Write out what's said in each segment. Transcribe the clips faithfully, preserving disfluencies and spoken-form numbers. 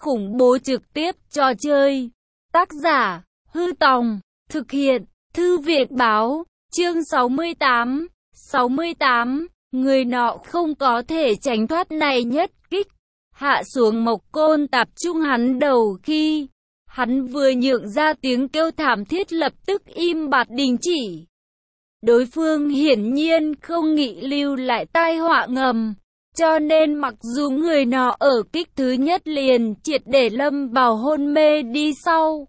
khủng bố trực tiếp trò chơi. Tác giả, Hư Tòng, thực hiện, Thư viện Báo, chương sáu mươi tám, sáu mươi tám, người nọ không có thể tránh thoát này nhất kích. Hạ xuống Mộc Côn tập trung hắn đầu khi hắn vừa nhượng ra tiếng kêu thảm thiết lập tức im bặt đình chỉ. Đối phương hiển nhiên không nghĩ lưu lại tai họa ngầm, cho nên mặc dù người nọ ở kích thứ nhất liền triệt để lâm vào hôn mê đi sau,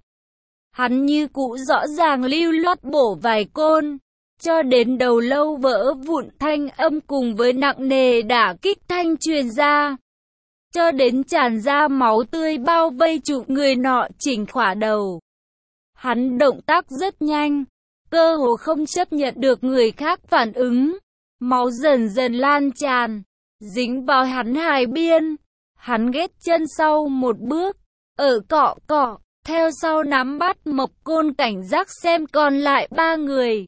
hắn như cũ rõ ràng lưu loát bổ vài côn, cho đến đầu lâu vỡ vụn thanh âm cùng với nặng nề đả kích thanh truyền ra, cho đến tràn ra máu tươi bao vây trụ người nọ chỉnh khỏa đầu. Hắn động tác rất nhanh, cơ hồ không chấp nhận được người khác phản ứng, máu dần dần lan tràn, dính vào hắn hài biên. Hắn ghét chân sau một bước, ở cọ cọ, theo sau nắm bắt Mộc Côn cảnh giác xem còn lại ba người.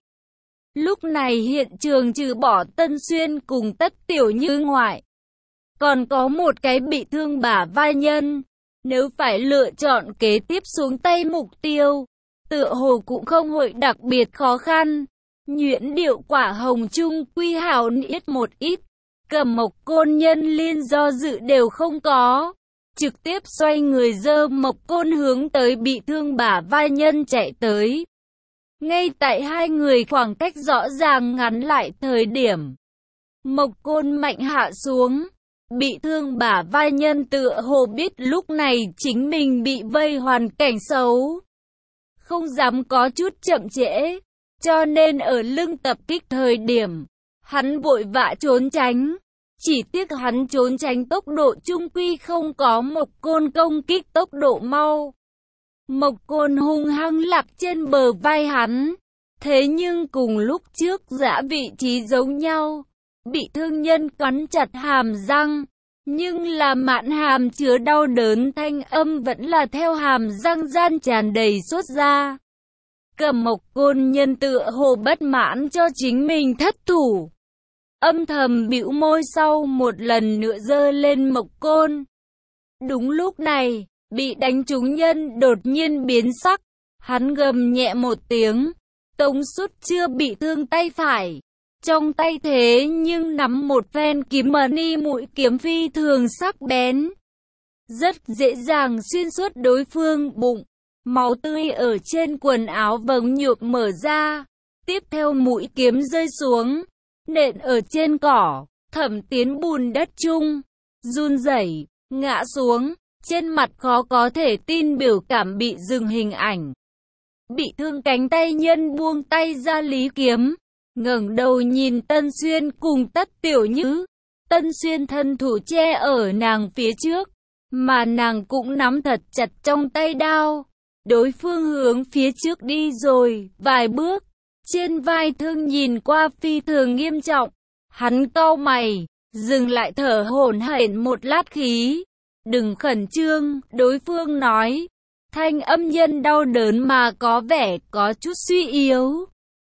Lúc này hiện trường trừ bỏ Tân Xuyên cùng Tất Tiểu Như ngoại, còn có một cái bị thương bả vai nhân. Nếu phải lựa chọn kế tiếp xuống tay mục tiêu, tựa hồ cũng không hội đặc biệt khó khăn. Nhuyễn Điệu Quả Hồng Trung quy hào ít một ít, cầm Mộc Côn nhân liên do dự đều không có, trực tiếp xoay người giơ Mộc Côn hướng tới bị thương bả vai nhân chạy tới. Ngay tại hai người khoảng cách rõ ràng ngắn lại thời điểm, Mộc Côn mạnh hạ xuống. Bị thương bả vai nhân tựa hồ biết lúc này chính mình bị vây hoàn cảnh xấu, không dám có chút chậm trễ, cho nên ở lưng tập kích thời điểm, hắn vội vã trốn tránh. Chỉ tiếc hắn trốn tránh tốc độ trung quy không có Mộc Côn công kích tốc độ mau. Mộc Côn hung hăng lạc trên bờ vai hắn, thế nhưng cùng lúc trước giã vị trí giống nhau. Bị thương nhân cắn chặt hàm răng, nhưng là mạn hàm chứa đau đớn thanh âm vẫn là theo hàm răng gian tràn đầy xuất ra. Cầm Mộc Côn nhân tựa hồ bất mãn cho chính mình thất thủ, âm thầm bĩu môi sau một lần nữa giơ lên Mộc Côn. Đúng lúc này, bị đánh trúng nhân đột nhiên biến sắc, hắn gầm nhẹ một tiếng, tống sút chưa bị thương tay phải. Trong tay thế nhưng nắm một phen kiếm mani mũi kiếm phi thường sắc bén, rất dễ dàng xuyên suốt đối phương bụng. Máu tươi ở trên quần áo vầng nhuộm mở ra, tiếp theo mũi kiếm rơi xuống, nện ở trên cỏ, thẩm tiến bùn đất chung, run rẩy, ngã xuống, trên mặt khó có thể tin biểu cảm bị dừng hình ảnh. Bị thương cánh tay nhân buông tay ra lý kiếm, ngẩng đầu nhìn Tân Xuyên cùng Tất Tiểu Như. Tân Xuyên thân thủ che ở nàng phía trước, mà nàng cũng nắm thật chặt trong tay đao. Đối phương hướng phía trước đi rồi vài bước, trên vai thương nhìn qua phi thường nghiêm trọng. Hắn cau mày, dừng lại thở hổn hển một lát khí. Đừng khẩn trương, đối phương nói, thanh âm nhân đau đớn mà có vẻ có chút suy yếu.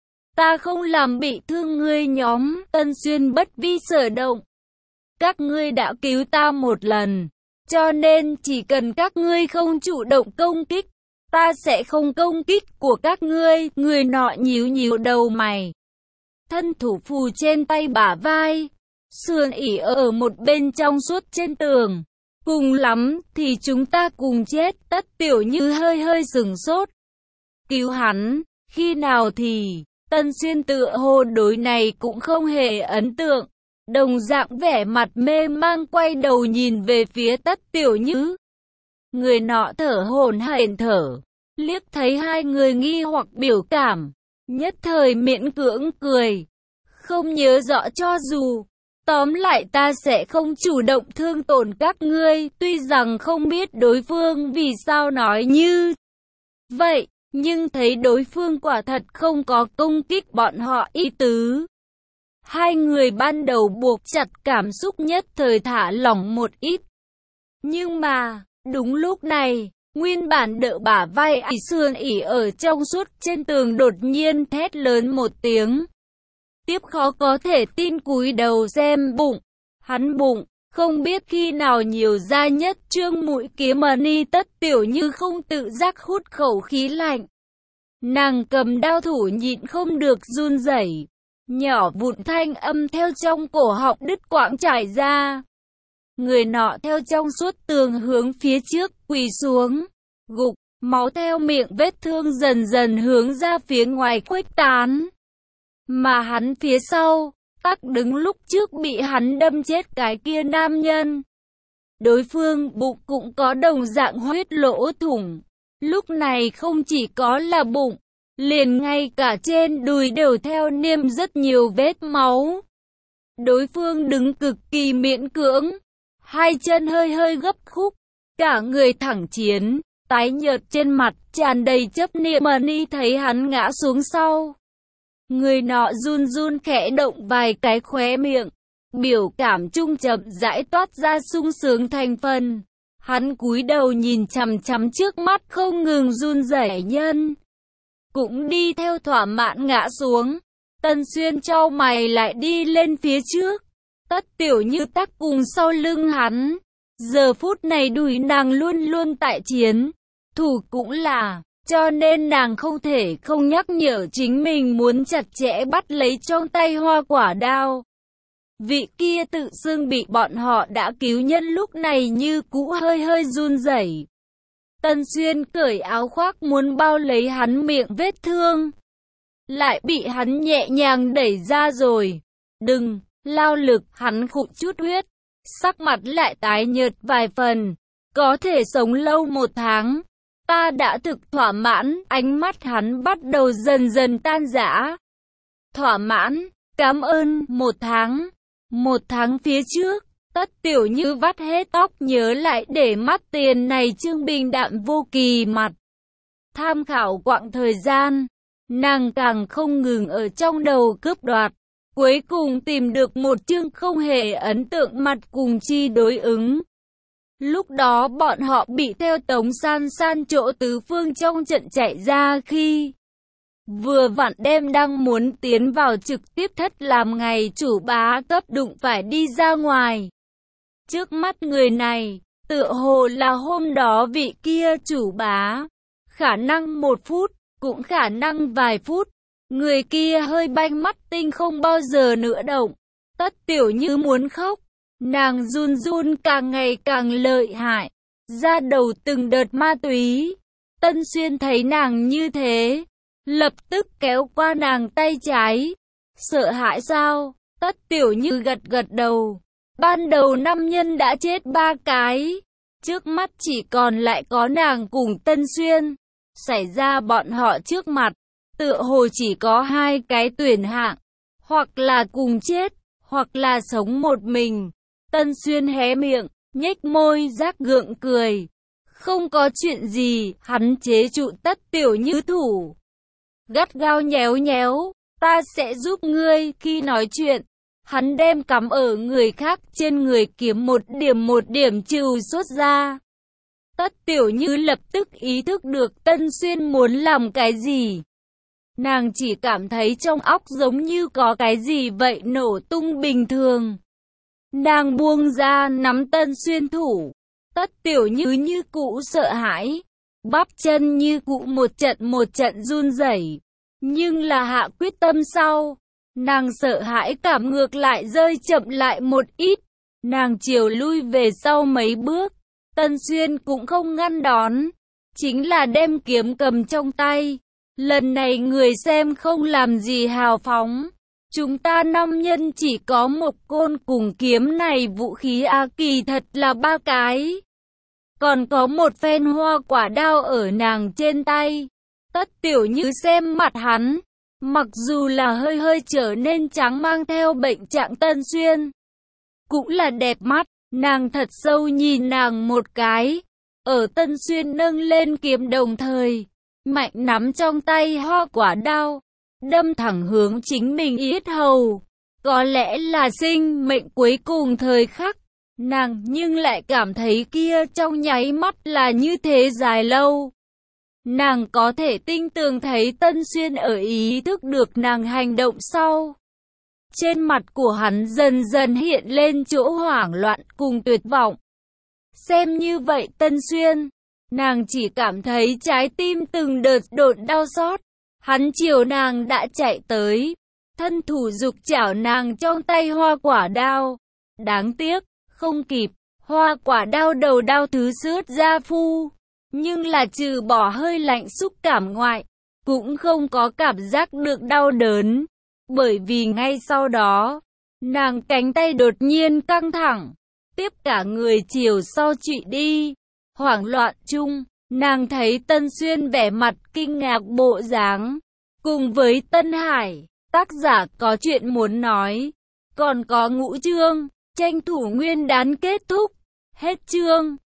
Ta không làm bị thương ngươi nhóm. Tân Xuyên bất vi sở động. Các ngươi đã cứu ta một lần, cho nên chỉ cần các ngươi không chủ động công kích, ta sẽ không công kích của các ngươi. Người nọ nhíu nhíu đầu mày, thân thủ phù trên tay bả vai, sườn ỉ ở một bên trong suốt trên tường. Cùng lắm thì chúng ta cùng chết. Tất Tiểu Như hơi hơi sừng sốt. Cứu hắn, khi nào thì... Tân Xuyên tựa hồ đối này cũng không hề ấn tượng, đồng dạng vẻ mặt mê mang quay đầu nhìn về phía Tất Tiểu Như. Người nọ thở hổn hển thở, liếc thấy hai người nghi hoặc biểu cảm, nhất thời miễn cưỡng cười, không nhớ rõ cho dù. Tóm lại ta sẽ không chủ động thương tổn các ngươi. Tuy rằng không biết đối phương vì sao nói như vậy, nhưng thấy đối phương quả thật không có công kích bọn họ ý tứ. Hai người ban đầu buộc chặt cảm xúc nhất thời thả lỏng một ít. Nhưng mà, đúng lúc này, nguyên bản đỡ bả vai ỉ sườn ỉ ở trong suốt trên tường đột nhiên thét lớn một tiếng. Tiếp khó có thể tin cúi đầu xem bụng. Hắn bụng, Không biết khi nào nhiều ra nhất trương mũi kiếm Ni Tất Tiểu Như không tự giác hút khẩu khí lạnh. Nàng cầm đao thủ nhịn không được run rẩy, nhỏ vụn thanh âm theo trong cổ họng đứt quãng trải ra. Người nọ theo trong suốt tường hướng phía trước quỳ xuống, gục, máu theo miệng vết thương dần dần hướng ra phía ngoài khuếch tán. Mà hắn phía sau, tắc đứng lúc trước bị hắn đâm chết cái kia nam nhân. Đối phương bụng cũng có đồng dạng huyết lỗ thủng. Lúc này không chỉ có là bụng, liền ngay cả trên đùi đều theo niêm rất nhiều vết máu. Đối phương đứng cực kỳ miễn cưỡng, hai chân hơi hơi gấp khúc, cả người thẳng chiến, tái nhợt trên mặt tràn đầy chấp niệm. Ni thấy hắn ngã xuống sau, người nọ run run khẽ động vài cái khóe miệng, biểu cảm trung chậm rãi toát ra sung sướng thành phần. Hắn cúi đầu nhìn chằm chằm trước mắt không ngừng run rẩy nhân, cũng đi theo thỏa mãn ngã xuống. Tân Xuyên chau mày lại đi lên phía trước, Tất Tiểu Như tắc cùng sau lưng hắn. Giờ phút này đùi nàng luôn luôn tại chiến, thủ cũng là, cho nên nàng không thể không nhắc nhở chính mình muốn chặt chẽ bắt lấy trong tay hoa quả đao. Vị kia tự xưng bị bọn họ đã cứu nhân lúc này như cũ hơi hơi run rẩy. Tân Xuyên cởi áo khoác muốn bao lấy hắn miệng vết thương, lại bị hắn nhẹ nhàng đẩy ra rồi. Đừng, lao lực, hắn khụ chút huyết, sắc mặt lại tái nhợt vài phần. Có thể sống lâu một tháng, ta đã thực thỏa mãn. Ánh mắt hắn bắt đầu dần dần tan rã. Thỏa mãn, cảm ơn. Một tháng, một tháng phía trước, Tất Tiểu Như vắt hết tóc nhớ lại để mắt tiền này trương bình đạm vô kỳ mặt. Tham khảo quãng thời gian, nàng càng không ngừng ở trong đầu cướp đoạt. Cuối cùng tìm được một chương không hề ấn tượng mặt cùng chi đối ứng. Lúc đó bọn họ bị theo Tống San San chỗ tứ phương trong trận chạy ra khi vừa vặn đêm đang muốn tiến vào trực tiếp thất làm ngày chủ bá cấp đụng phải đi ra ngoài. Trước mắt người này, tựa hồ là hôm đó vị kia chủ bá. Khả năng một phút, cũng khả năng vài phút. Người kia hơi banh mắt tinh không bao giờ nữa động. Tất Tiểu Như muốn khóc. Nàng run run càng ngày càng lợi hại, ra đầu từng đợt ma túy. Tân Xuyên thấy nàng như thế, lập tức kéo qua nàng tay trái. Sợ hãi sao? Tất Tiểu Như gật gật đầu. Ban đầu năm nhân đã chết ba cái, trước mắt chỉ còn lại có nàng cùng Tân Xuyên. Xảy ra bọn họ trước mặt, tựa hồ chỉ có hai cái tuyển hạng, hoặc là cùng chết, hoặc là sống một mình. Tân Xuyên hé miệng, nhếch môi rác gượng cười. Không có chuyện gì, hắn chế trụ Tất Tiểu Như thủ, gắt gao nhéo nhéo. Ta sẽ giúp ngươi. Khi nói chuyện, hắn đem cắm ở người khác trên người kiếm một điểm một điểm trừ xuất ra. Tất Tiểu Như lập tức ý thức được Tân Xuyên muốn làm cái gì. Nàng chỉ cảm thấy trong óc giống như có cái gì vậy nổ tung bình thường. Nàng buông ra nắm Tân Xuyên thủ. Tất Tiểu Như như cũ sợ hãi, bắp chân như cũ một trận một trận run rẩy. Nhưng là hạ quyết tâm sau, nàng sợ hãi cảm ngược lại rơi chậm lại một ít. Nàng chiều lui về sau mấy bước. Tân Xuyên cũng không ngăn đón, chính là đem kiếm cầm trong tay. Lần này người xem không làm gì hào phóng. Chúng ta năm nhân chỉ có một côn cùng kiếm này vũ khí a kỳ thật là ba cái. Còn có một phen hoa quả đao ở nàng trên tay. Tất Tiểu Như xem mặt hắn, mặc dù là hơi hơi trở nên trắng mang theo bệnh trạng Tân Xuyên, cũng là đẹp mắt. Nàng thật sâu nhìn nàng một cái. Ở Tân Xuyên nâng lên kiếm đồng thời, mạnh nắm trong tay hoa quả đao, đâm thẳng hướng chính mình yết hầu. Có lẽ là sinh mệnh cuối cùng thời khắc, nàng nhưng lại cảm thấy kia trong nháy mắt là như thế dài lâu. Nàng có thể tinh tường thấy Tân Xuyên ở ý thức được nàng hành động sau, Trên mặt của hắn dần dần hiện lên chỗ hoảng loạn cùng tuyệt vọng. Xem như vậy Tân Xuyên, nàng chỉ cảm thấy trái tim từng đợt đột đau xót. Hắn chiều nàng đã chạy tới, thân thủ giục chảo nàng trong tay hoa quả đao. Đáng tiếc, không kịp, hoa quả đao đầu đao thứ sướt ra phu. Nhưng là trừ bỏ hơi lạnh xúc cảm ngoại, cũng không có cảm giác được đau đớn. Bởi vì ngay sau đó, nàng cánh tay đột nhiên căng thẳng, tiếp cả người chiều sau trụy đi. Hoảng loạn chung, nàng thấy Tân Xuyên vẻ mặt kinh ngạc bộ dáng. Cùng với Tân Hải, tác giả có chuyện muốn nói. Còn có ngũ chương, tranh thủ nguyên đán kết thúc. Hết chương.